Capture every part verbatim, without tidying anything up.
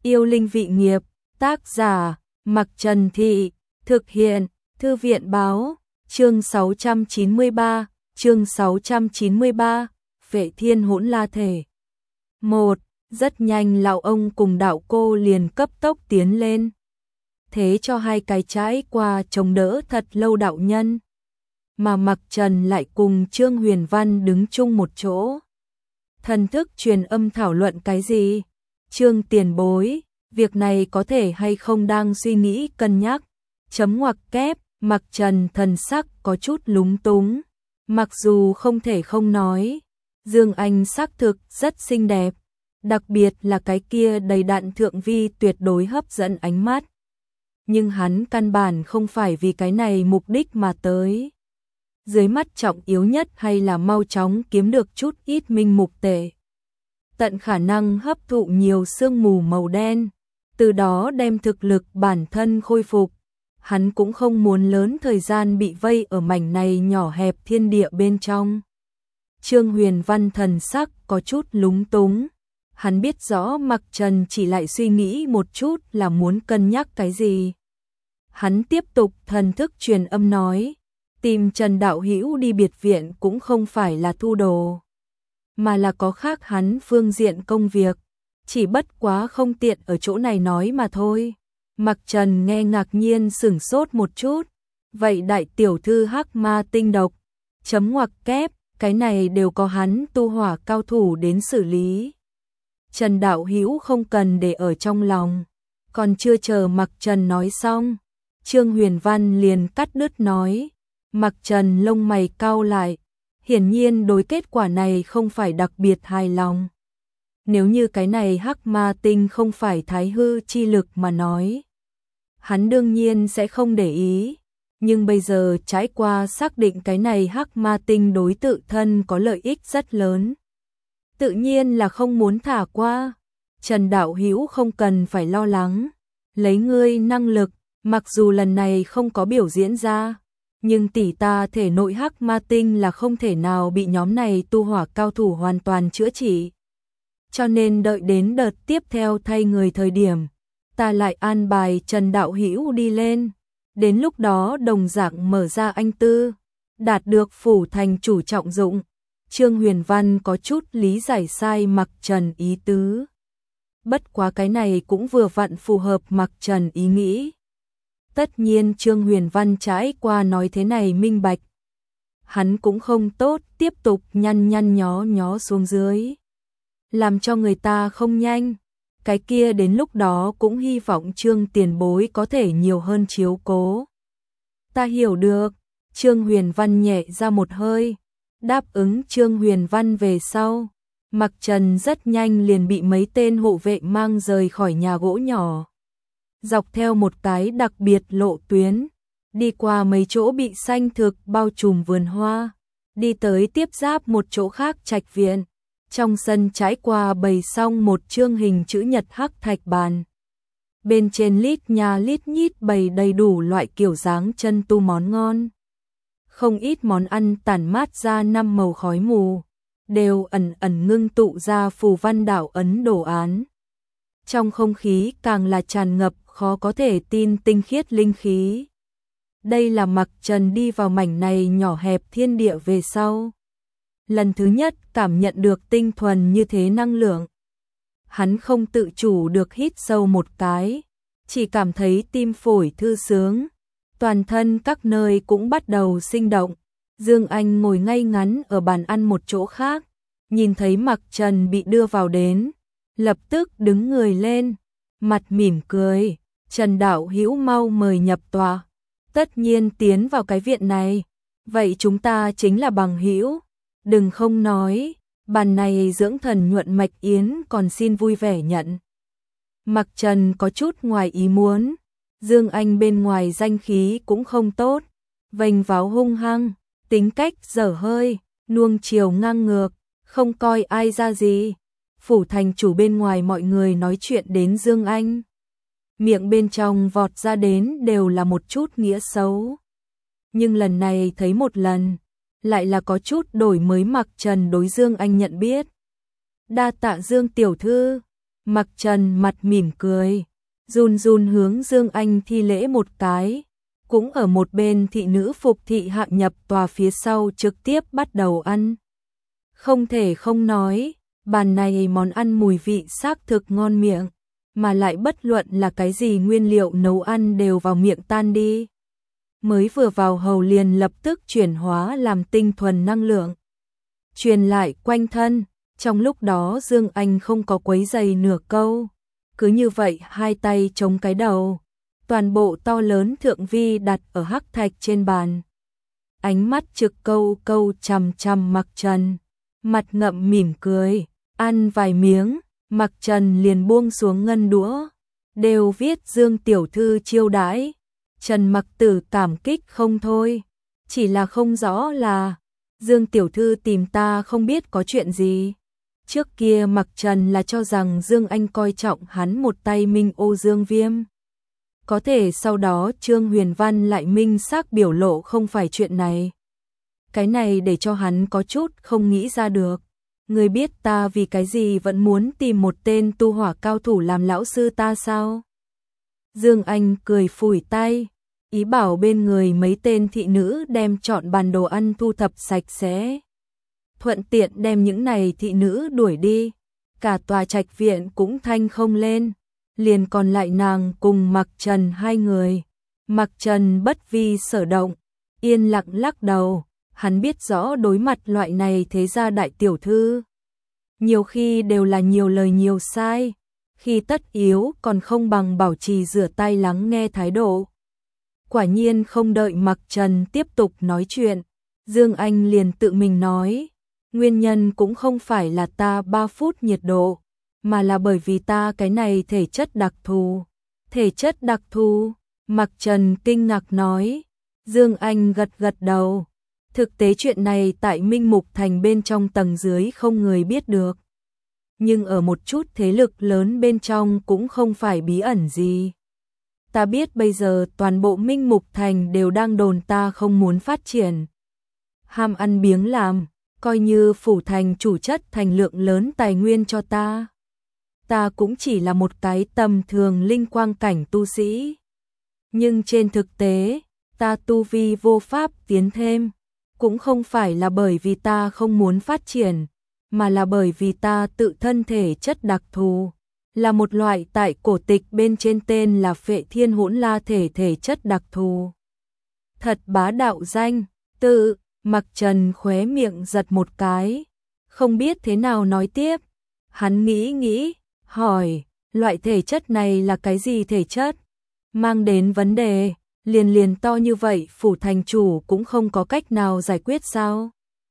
Yêu linh vị nghiệp, tác giả, Mặc Trần Thị, thực hiện, Thư viện báo, chương sáu trăm chín mươi ba, chương sáu trăm chín mươi ba, Vệ Thiên Hỗn La Thể. một. Rất nhanh lão ông cùng đạo cô liền cấp tốc tiến lên. Thế cho hai cái trái qua chống đỡ thật lâu đạo nhân. Mà Mặc Trần lại cùng Trương Huyền Văn đứng chung một chỗ. Thần thức truyền âm thảo luận cái gì? Trương tiền bối, việc này có thể hay không đang suy nghĩ cân nhắc. Chấm ngoặc kép, Mặc Trần thần sắc có chút lúng túng. Mặc dù không thể không nói, Dương Anh xác thực rất xinh đẹp. Đặc biệt là cái kia đầy đặn thượng vi tuyệt đối hấp dẫn ánh mắt. Nhưng hắn căn bản không phải vì cái này mục đích mà tới. Dưới mắt trọng yếu nhất hay là mau chóng kiếm được chút ít minh mục tệ. Tận khả năng hấp thụ nhiều sương mù màu đen, từ đó đem thực lực bản thân khôi phục. Hắn cũng không muốn lớn thời gian bị vây ở mảnh này nhỏ hẹp thiên địa bên trong. Trương Huyền Văn thần sắc có chút lúng túng. Hắn biết rõ Mặc Trần chỉ lại suy nghĩ một chút là muốn cân nhắc cái gì. Hắn tiếp tục thần thức truyền âm nói, tìm Trần đạo hữu đi biệt viện cũng không phải là thu đồ, mà là có khác hắn phương diện công việc, chỉ bất quá không tiện ở chỗ này nói mà thôi. Mặc Trần nghe ngạc nhiên sửng sốt một chút, vậy đại tiểu thư hắc ma tinh độc, chấm ngoặc kép, cái này đều có hắn tu hỏa cao thủ đến xử lý. Trần đạo hữu không cần để ở trong lòng. Còn chưa chờ Mặc Trần nói xong, Trương Huyền Văn liền cắt đứt nói. Mặc Trần lông mày cau lại, hiển nhiên đối kết quả này không phải đặc biệt hài lòng. Nếu như cái này hắc ma tinh không phải thái hư chi lực mà nói, hắn đương nhiên sẽ không để ý. Nhưng bây giờ trải qua xác định cái này hắc ma tinh đối tự thân có lợi ích rất lớn, tự nhiên là không muốn thả qua. Trần đạo hữu không cần phải lo lắng, lấy ngươi năng lực, mặc dù lần này không có biểu diễn ra, nhưng tỷ ta thể nội hắc ma tinh là không thể nào bị nhóm này tu hỏa cao thủ hoàn toàn chữa trị. Cho nên đợi đến đợt tiếp theo thay người thời điểm, ta lại an bài Trần đạo hữu đi lên. Đến lúc đó đồng dạng mở ra anh tư, đạt được phủ thành chủ trọng dụng. Trương Huyền Văn có chút lý giải sai Mặc Trần ý tứ. Bất quá cái này cũng vừa vặn phù hợp Mặc Trần ý nghĩ. Tất nhiên Trương Huyền Văn trải qua nói thế này minh bạch. Hắn cũng không tốt tiếp tục nhăn nhăn nhó nhó xuống dưới. Làm cho người ta không nhanh. Cái kia đến lúc đó cũng hy vọng Trương tiền bối có thể nhiều hơn chiếu cố. Ta hiểu được. Trương Huyền Văn nhẹ ra một hơi. Đáp ứng Trương Huyền Văn về sau, Mặc Trần rất nhanh liền bị mấy tên hộ vệ mang rời khỏi nhà gỗ nhỏ. Dọc theo một cái đặc biệt lộ tuyến, đi qua mấy chỗ bị xanh thực bao trùm vườn hoa, đi tới tiếp giáp một chỗ khác trạch viện. Trong sân trái qua bày xong một chương hình chữ nhật hắc thạch bàn. Bên trên lít nhà lít nhít bày đầy đủ loại kiểu dáng chân tu món ngon. Không ít món ăn tản mát ra năm màu khói mù, đều ẩn ẩn ngưng tụ ra phù văn đạo ấn đồ án. Trong không khí càng là tràn ngập khó có thể tin tinh khiết linh khí. Đây là Mặc Trần đi vào mảnh này nhỏ hẹp thiên địa về sau, lần thứ nhất cảm nhận được tinh thuần như thế năng lượng. Hắn không tự chủ được hít sâu một cái, chỉ cảm thấy tim phổi thư sướng. Toàn thân các nơi cũng bắt đầu sinh động. Dương Anh ngồi ngay ngắn ở bàn ăn một chỗ khác, nhìn thấy Mặc Trần bị đưa vào đến, lập tức đứng người lên, mặt mỉm cười. Trần đạo hữu mau mời nhập tòa. Tất nhiên tiến vào cái viện này, vậy chúng ta chính là bằng hữu. Đừng không nói, bàn này dưỡng thần nhuận mạch yến còn xin vui vẻ nhận. Mặc Trần có chút ngoài ý muốn. Dương Anh bên ngoài danh khí cũng không tốt, vênh váo hung hăng, tính cách dở hơi, nuông chiều ngang ngược, không coi ai ra gì. Phủ thành chủ bên ngoài mọi người nói chuyện đến Dương Anh, miệng bên trong vọt ra đến đều là một chút nghĩa xấu. Nhưng lần này thấy một lần, lại là có chút đổi mới. Mặc Trần đối Dương Anh nhận biết. Đa tạ Dương tiểu thư. Mặc Trần mặt mỉm cười, run run hướng Dương Anh thi lễ một cái. Cũng ở một bên thị nữ phục thị hạng nhập tòa phía sau trực tiếp bắt đầu ăn. Không thể không nói, bàn này món ăn mùi vị xác thực ngon miệng, mà lại bất luận là cái gì nguyên liệu nấu ăn đều vào miệng tan đi. Mới vừa vào hầu liền lập tức chuyển hóa làm tinh thuần năng lượng. Truyền lại quanh thân, trong lúc đó Dương Anh không có quấy giày nửa câu. Cứ như vậy hai tay chống cái đầu, toàn bộ to lớn thượng vi đặt ở hắc thạch trên bàn. Ánh mắt trực câu câu chằm chằm Mặc Trần, mặt ngậm mỉm cười, ăn vài miếng, Mặc Trần liền buông xuống ngân đũa, đều viết Dương tiểu thư chiêu đãi. Trần Mặc Tử cảm kích không thôi, chỉ là không rõ là Dương tiểu thư tìm ta không biết có chuyện gì. Trước kia Mặc Trần là cho rằng Dương Anh coi trọng hắn một tay minh ô Dương Viêm. Có thể sau đó Trương Huyền Văn lại minh xác biểu lộ không phải chuyện này. Cái này để cho hắn có chút không nghĩ ra được. Người biết ta vì cái gì vẫn muốn tìm một tên tu hỏa cao thủ làm lão sư ta sao? Dương Anh cười phủi tay, ý bảo bên người mấy tên thị nữ đem chọn bàn đồ ăn thu thập sạch sẽ. Thuận tiện đem những này thị nữ đuổi đi. Cả tòa trạch viện cũng thanh không lên. Liền còn lại nàng cùng Mặc Trần hai người. Mặc Trần bất vi sở động, yên lặng lắc đầu. Hắn biết rõ đối mặt loại này thế gia đại tiểu thư, nhiều khi đều là nhiều lời nhiều sai, khi tất yếu còn không bằng bảo trì rửa tay lắng nghe thái độ. Quả nhiên không đợi Mặc Trần tiếp tục nói chuyện, Dương Anh liền tự mình nói, nguyên nhân cũng không phải là ta ba phút nhiệt độ, mà là bởi vì ta cái này thể chất đặc thù. Thể chất đặc thù? Mặc Trần kinh ngạc nói. Dương Anh gật gật đầu. Thực tế chuyện này tại Minh Mục Thành bên trong tầng dưới không người biết được. Nhưng ở một chút thế lực lớn bên trong cũng không phải bí ẩn gì. Ta biết bây giờ toàn bộ Minh Mục Thành đều đang đồn ta không muốn phát triển. Ham ăn biếng làm, coi như phủ thành chủ chất thành lượng lớn tài nguyên cho ta. Ta cũng chỉ là một cái tầm thường linh quang cảnh tu sĩ. Nhưng trên thực tế, ta tu vi vô pháp tiến thêm. Cũng không phải là bởi vì ta không muốn phát triển, mà là bởi vì ta tự thân thể chất đặc thù, là một loại tại cổ tịch bên trên tên là Phệ Thiên Hỗn La thể thể chất đặc thù. Thật bá đạo danh, tự, Mặc Trần khóe miệng giật một cái, không biết thế nào nói tiếp. Hắn nghĩ nghĩ, hỏi, loại thể chất này là cái gì thể chất? Mang đến vấn đề, liền liền to như vậy phủ thành chủ cũng không có cách nào giải quyết sao?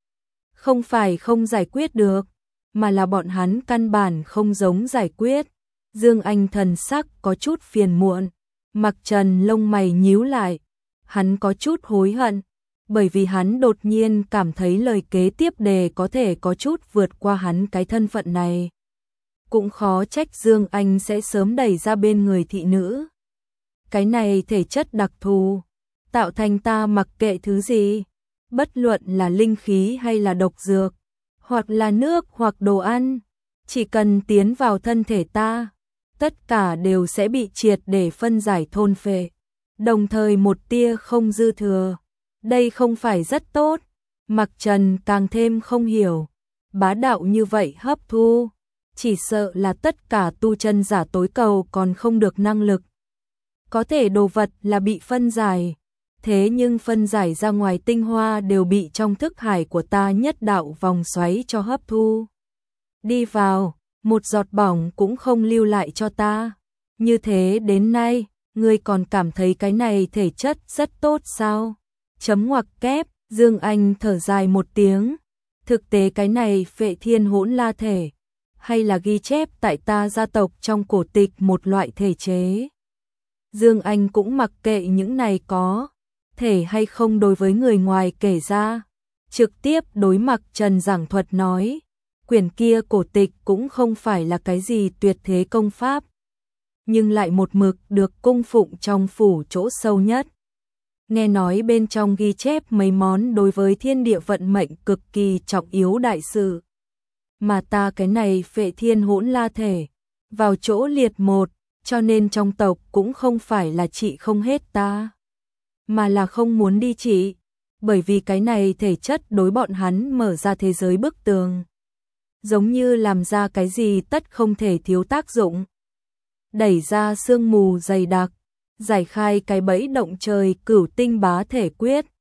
Không phải không giải quyết được, mà là bọn hắn căn bản không giống giải quyết. Dương Anh thần sắc có chút phiền muộn, Mặc Trần lông mày nhíu lại, hắn có chút hối hận, bởi vì hắn đột nhiên cảm thấy lời kế tiếp đề có thể có chút vượt qua hắn cái thân phận này. Cũng khó trách Dương Anh sẽ sớm đẩy ra bên người thị nữ. Cái này thể chất đặc thù, tạo thành ta mặc kệ thứ gì, bất luận là linh khí hay là độc dược, hoặc là nước hoặc đồ ăn, chỉ cần tiến vào thân thể ta, tất cả đều sẽ bị triệt để phân giải thôn phệ, đồng thời một tia không dư thừa. Đây không phải rất tốt. Mặc Trần càng thêm không hiểu, bá đạo như vậy hấp thu, chỉ sợ là tất cả tu chân giả tối cầu còn không được năng lực. Có thể đồ vật là bị phân giải, thế nhưng phân giải ra ngoài tinh hoa đều bị trong thức hải của ta nhất đạo vòng xoáy cho hấp thu. Đi vào, một giọt bỏng cũng không lưu lại cho ta. Như thế đến nay, ngươi còn cảm thấy cái này thể chất rất tốt sao? Chấm ngoặc kép, Dương Anh thở dài một tiếng. Thực tế cái này Phệ Thiên Hỗn La thể, hay là ghi chép tại ta gia tộc trong cổ tịch một loại thể chế. Dương Anh cũng mặc kệ những này có thể hay không đối với người ngoài kể ra, trực tiếp đối Mặc Trần giảng thuật nói, quyển kia cổ tịch cũng không phải là cái gì tuyệt thế công pháp, nhưng lại một mực được cung phụng trong phủ chỗ sâu nhất. Nghe nói bên trong ghi chép mấy món đối với thiên địa vận mệnh cực kỳ trọng yếu đại sự. Mà ta cái này Phệ Thiên Hỗn La thể, vào chỗ liệt một, cho nên trong tộc cũng không phải là trị không hết ta, mà là không muốn đi trị, bởi vì cái này thể chất đối bọn hắn mở ra thế giới bức tường. Giống như làm ra cái gì tất không thể thiếu tác dụng. Đẩy ra sương mù dày đặc, giải khai cái bẫy động trời cửu tinh bá thể quyết,